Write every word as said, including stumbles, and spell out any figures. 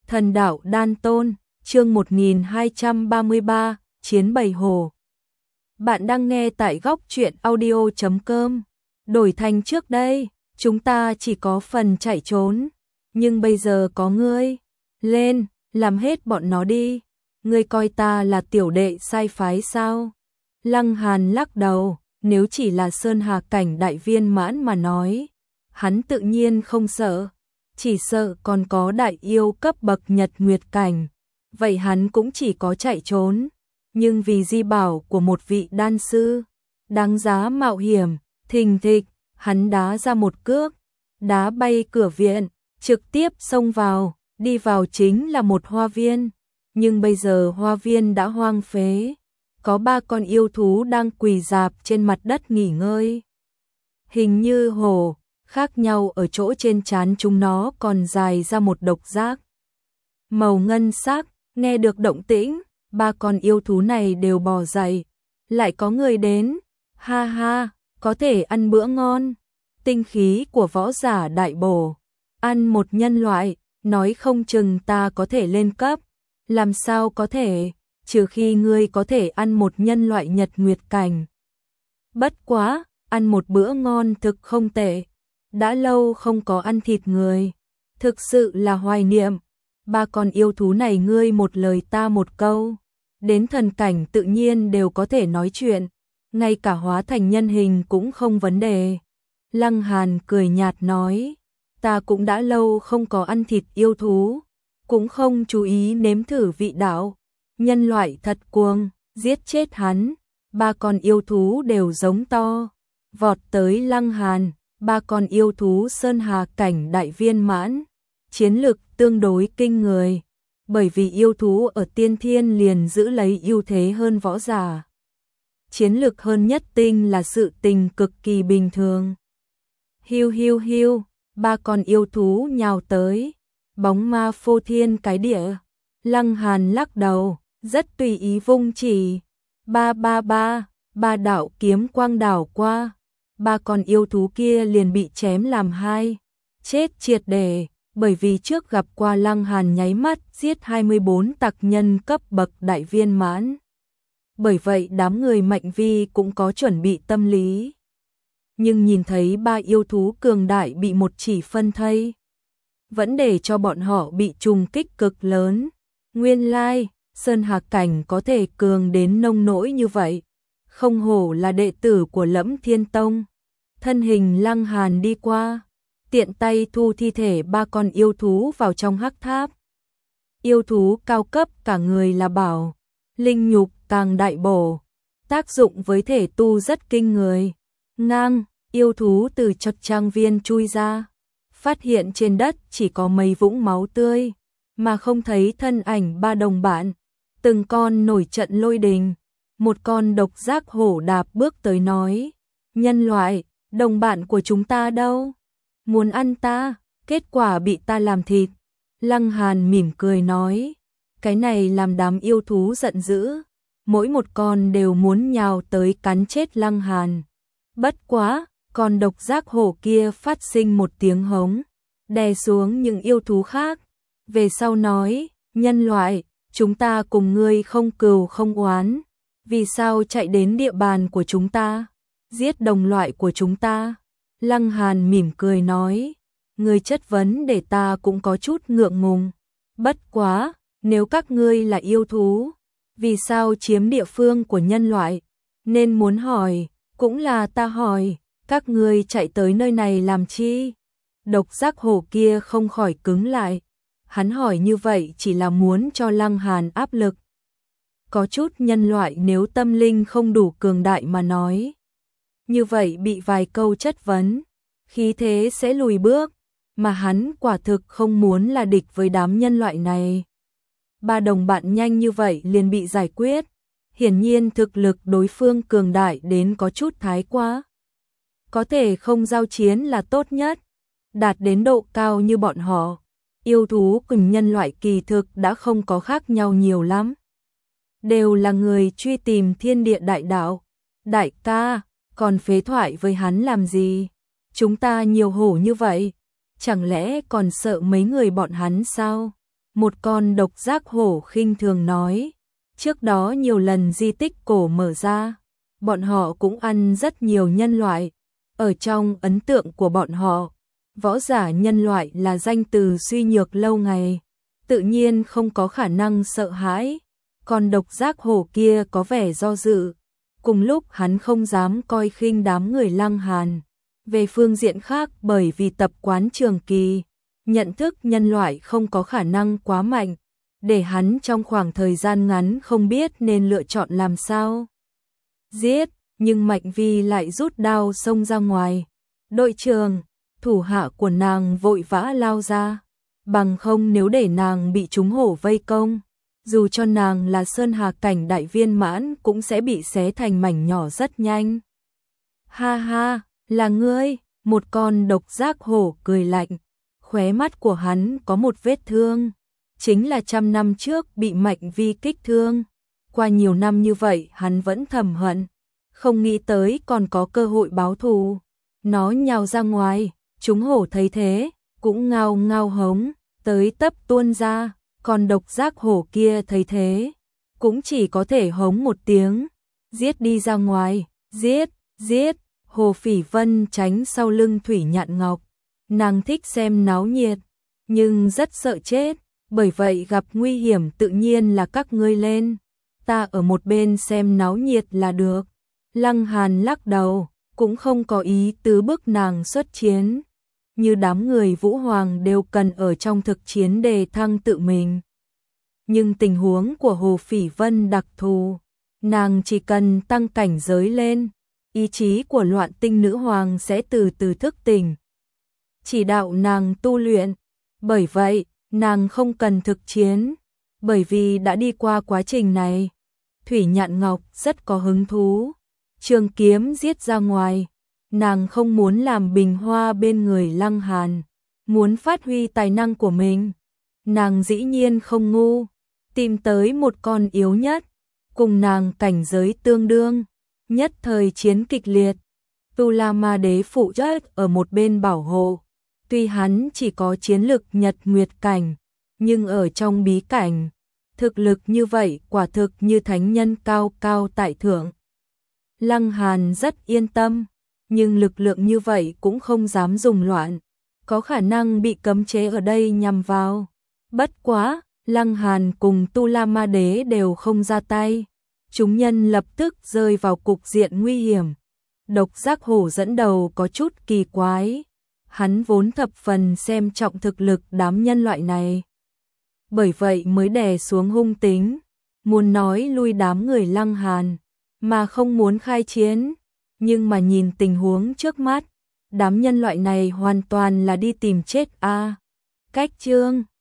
Thần đạo đan tôn, chương một nghìn hai trăm ba mươi ba, Chiến bầy hổ. Bạn đang nghe tại góc truyện audio chấm com. Đổi thành trước đây, chúng ta chỉ có phần chạy trốn, nhưng bây giờ có ngươi. Lên, làm hết bọn nó đi. Ngươi coi ta là tiểu đệ sai phái sao? Lăng Hàn lắc đầu, nếu chỉ là Sơn Hà cảnh đại viên mãn mà nói, hắn tự nhiên không sợ. Chỉ sợ còn có đại yêu cấp bậc Nhật Nguyệt cảnh, vậy hắn cũng chỉ có chạy trốn. Nhưng vì di bảo của một vị đan sư, đáng giá mạo hiểm, thình thịch, hắn đá ra một cước, đá bay cửa viện, trực tiếp xông vào, đi vào chính là một hoa viên. Nhưng bây giờ hoa viên đã hoang phế, có ba con yêu thú đang quỳ rạp trên mặt đất nghỉ ngơi. Hình như hổ, khác nhau ở chỗ trên trán chúng nó còn dài ra một độc giác màu ngân sắc. Nghe được động tĩnh, ba con yêu thú này đều bò dậy. Lại có người đến, ha ha, có thể ăn bữa ngon. Tinh khí của võ giả đại bổ, ăn một nhân loại, nói không chừng ta có thể lên cấp. Làm sao có thể, trừ khi ngươi có thể ăn một nhân loại Nhật Nguyệt cảnh. Bất quá, ăn một bữa ngon thực không tệ. Đã lâu không có ăn thịt người, thực sự là hoài niệm. Ba con yêu thú này ngươi một lời ta một câu, đến thần cảnh tự nhiên đều có thể nói chuyện, ngay cả hóa thành nhân hình cũng không vấn đề. Lăng Hàn cười nhạt nói, ta cũng đã lâu không có ăn thịt yêu thú, cũng không chú ý nếm thử vị đạo. Nhân loại thật cuồng, giết chết hắn. Ba con yêu thú đều giống to, vọt tới Lăng Hàn. Ba con yêu thú Sơn Hà cảnh đại viên mãn, chiến lực tương đối kinh người, bởi vì yêu thú ở tiên thiên liền giữ lấy ưu thế hơn võ giả. Chiến lực hơn nhất tinh là sự tình cực kỳ bình thường. Hiu hiu hiu, ba con yêu thú nhào tới, bóng ma phô thiên cái địa. Lăng Hàn lắc đầu, rất tùy ý vung chỉ, ba ba ba, ba đạo kiếm quang đảo qua. Ba con yêu thú kia liền bị chém làm hai, chết triệt để, bởi vì trước gặp qua Lăng Hàn nháy mắt giết hai mươi bốn tặc nhân cấp bậc đại viên mãn. Bởi vậy đám người Mạnh Vi cũng có chuẩn bị tâm lý. Nhưng nhìn thấy ba yêu thú cường đại bị một chỉ phân thây, vẫn để cho bọn họ bị trùng kích cực lớn. Nguyên lai, Sơn Hà cảnh có thể cường đến nông nỗi như vậy. Không hổ là đệ tử của Lẫm Thiên Tông. Thân hình Lăng Hàn đi qua, tiện tay thu thi thể ba con yêu thú vào trong hắc tháp. Yêu thú cao cấp cả người là bảo, linh nhục càng đại bổ, tác dụng với thể tu rất kinh người. Ngang, yêu thú từ chật trang viên chui ra, phát hiện trên đất chỉ có mấy vũng máu tươi, mà không thấy thân ảnh ba đồng bạn. Từng con nổi trận lôi đình. Một con độc giác hổ đạp bước tới nói, nhân loại, đồng bạn của chúng ta đâu? Muốn ăn ta, kết quả bị ta làm thịt. Lăng Hàn mỉm cười nói, cái này làm đám yêu thú giận dữ, mỗi một con đều muốn nhào tới cắn chết Lăng Hàn. Bất quá, con độc giác hổ kia phát sinh một tiếng hống, đè xuống những yêu thú khác. Về sau nói, nhân loại, chúng ta cùng ngươi không cừu không oán. Vì sao chạy đến địa bàn của chúng ta, giết đồng loại của chúng ta? Lăng Hàn mỉm cười nói, ngươi chất vấn để ta cũng có chút ngượng ngùng. Bất quá, nếu các ngươi là yêu thú, vì sao chiếm địa phương của nhân loại? Nên muốn hỏi, cũng là ta hỏi, các ngươi chạy tới nơi này làm chi? Độc giác hổ kia không khỏi cứng lại. Hắn hỏi như vậy chỉ là muốn cho Lăng Hàn áp lực. Có chút nhân loại nếu tâm linh không đủ cường đại mà nói, như vậy bị vài câu chất vấn, khí thế sẽ lùi bước, mà hắn quả thực không muốn là địch với đám nhân loại này. Ba đồng bạn nhanh như vậy liền bị giải quyết, hiển nhiên thực lực đối phương cường đại đến có chút thái quá. Có thể không giao chiến là tốt nhất, đạt đến độ cao như bọn họ, yêu thú cùng nhân loại kỳ thực đã không có khác nhau nhiều lắm. Đều là người truy tìm thiên địa đại đạo. Đại ca, còn phế thoại với hắn làm gì? Chúng ta nhiều hổ như vậy, chẳng lẽ còn sợ mấy người bọn hắn sao? Một con độc giác hổ khinh thường nói, trước đó nhiều lần di tích cổ mở ra, bọn họ cũng ăn rất nhiều nhân loại. Ở trong ấn tượng của bọn họ, võ giả nhân loại là danh từ suy nhược lâu ngày, tự nhiên không có khả năng sợ hãi. Còn độc giác hổ kia có vẻ do dự, cùng lúc hắn không dám coi khinh đám người Lăng Hàn. Về phương diện khác, bởi vì tập quán trường kỳ, nhận thức nhân loại không có khả năng quá mạnh, để hắn trong khoảng thời gian ngắn không biết nên lựa chọn làm sao giết, nhưng Mạnh Vi lại rút đao xông ra ngoài. Đội trưởng, thủ hạ của nàng vội vã lao ra, bằng không nếu để nàng bị chúng hổ vây công, dù cho nàng là sơn hà cảnh đại viên mãn cũng sẽ bị xé thành mảnh nhỏ rất nhanh. Ha ha, là ngươi, một con độc giác hổ cười lạnh, khóe mắt của hắn có một vết thương, chính là trăm năm trước bị Mạnh Vi kích thương. Qua nhiều năm như vậy hắn vẫn thầm hận, không nghĩ tới còn có cơ hội báo thù. Nó nhào ra ngoài, chúng hổ thấy thế, cũng ngao ngao hống, tới tấp tuôn ra, còn độc giác hổ kia thấy thế, cũng chỉ có thể hống một tiếng, giết đi ra ngoài, giết, giết. Hồ Phỉ Vân tránh sau lưng Thủy Nhạn Ngọc, nàng thích xem náo nhiệt, nhưng rất sợ chết, bởi vậy gặp nguy hiểm tự nhiên là các ngươi lên, ta ở một bên xem náo nhiệt là được. Lăng Hàn lắc đầu, cũng không có ý tứ bức nàng xuất chiến, như đám người Vũ Hoàng đều cần ở trong thực chiến đề thăng tự mình. Nhưng tình huống của Hồ Phỉ Vân đặc thù, nàng chỉ cần tăng cảnh giới lên, ý chí của Loạn Tinh Nữ Hoàng sẽ từ từ thức tỉnh, chỉ đạo nàng tu luyện. Bởi vậy, nàng không cần thực chiến, bởi vì đã đi qua quá trình này. Thủy Nhạn Ngọc rất có hứng thú, trường kiếm giết ra ngoài, nàng không muốn làm bình hoa bên người Lăng Hàn, muốn phát huy tài năng của mình. Nàng dĩ nhiên không ngu, tìm tới một con yếu nhất, cùng nàng cảnh giới tương đương, nhất thời chiến kịch liệt. Tu La Ma Đế phụ trách ở một bên bảo hộ, tuy hắn chỉ có chiến lực Nhật Nguyệt cảnh, nhưng ở trong bí cảnh, thực lực như vậy quả thực như thánh nhân cao cao tại thượng. Lăng Hàn rất yên tâm, nhưng lực lượng như vậy cũng không dám dùng loạn, có khả năng bị cấm chế ở đây nhằm vào. Bất quá, Lăng Hàn cùng Tu La Ma Đế đều không ra tay, chúng nhân lập tức rơi vào cục diện nguy hiểm. Độc giác hổ dẫn đầu có chút kỳ quái, hắn vốn thập phần xem trọng thực lực đám nhân loại này, bởi vậy mới đè xuống hung tính, muốn nói lui đám người Lăng Hàn, mà không muốn khai chiến. Nhưng mà nhìn tình huống trước mắt, đám nhân loại này hoàn toàn là đi tìm chết a. À, cách chương